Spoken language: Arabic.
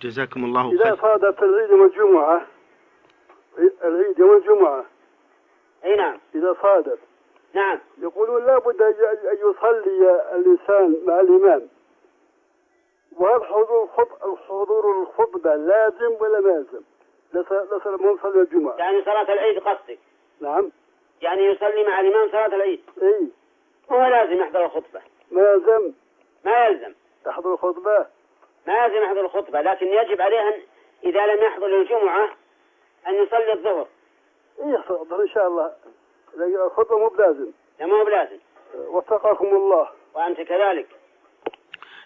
جزاكم الله خير. إذا صادت العيد يوم الجمعة، العيد يوم الجمعة، أي نعم، إذا صادت نعم، يقولون لا بد أن يصلي الإنسان مع الإمام، وهل حضور الخطبة لازم ولا ما لازم؟ لصلاة من صلى الجمعة. يعني صلاة العيد قصدك؟ نعم. يعني يصلي مع الإمام صلاة العيد. إيه. هو لازم يحضر الخطبة. ما يلزم. ما يلزم. يحضر الخطبة. ما لازم يحضر الخطبة، لكن يجب عليه أن إذا لم يحضر الجمعة أن يصلي الظهر. إيه يحضر إن شاء الله، لكن الخطبة مو بلازم. لا مو بلازم. وفقكم الله. وأنت كذلك.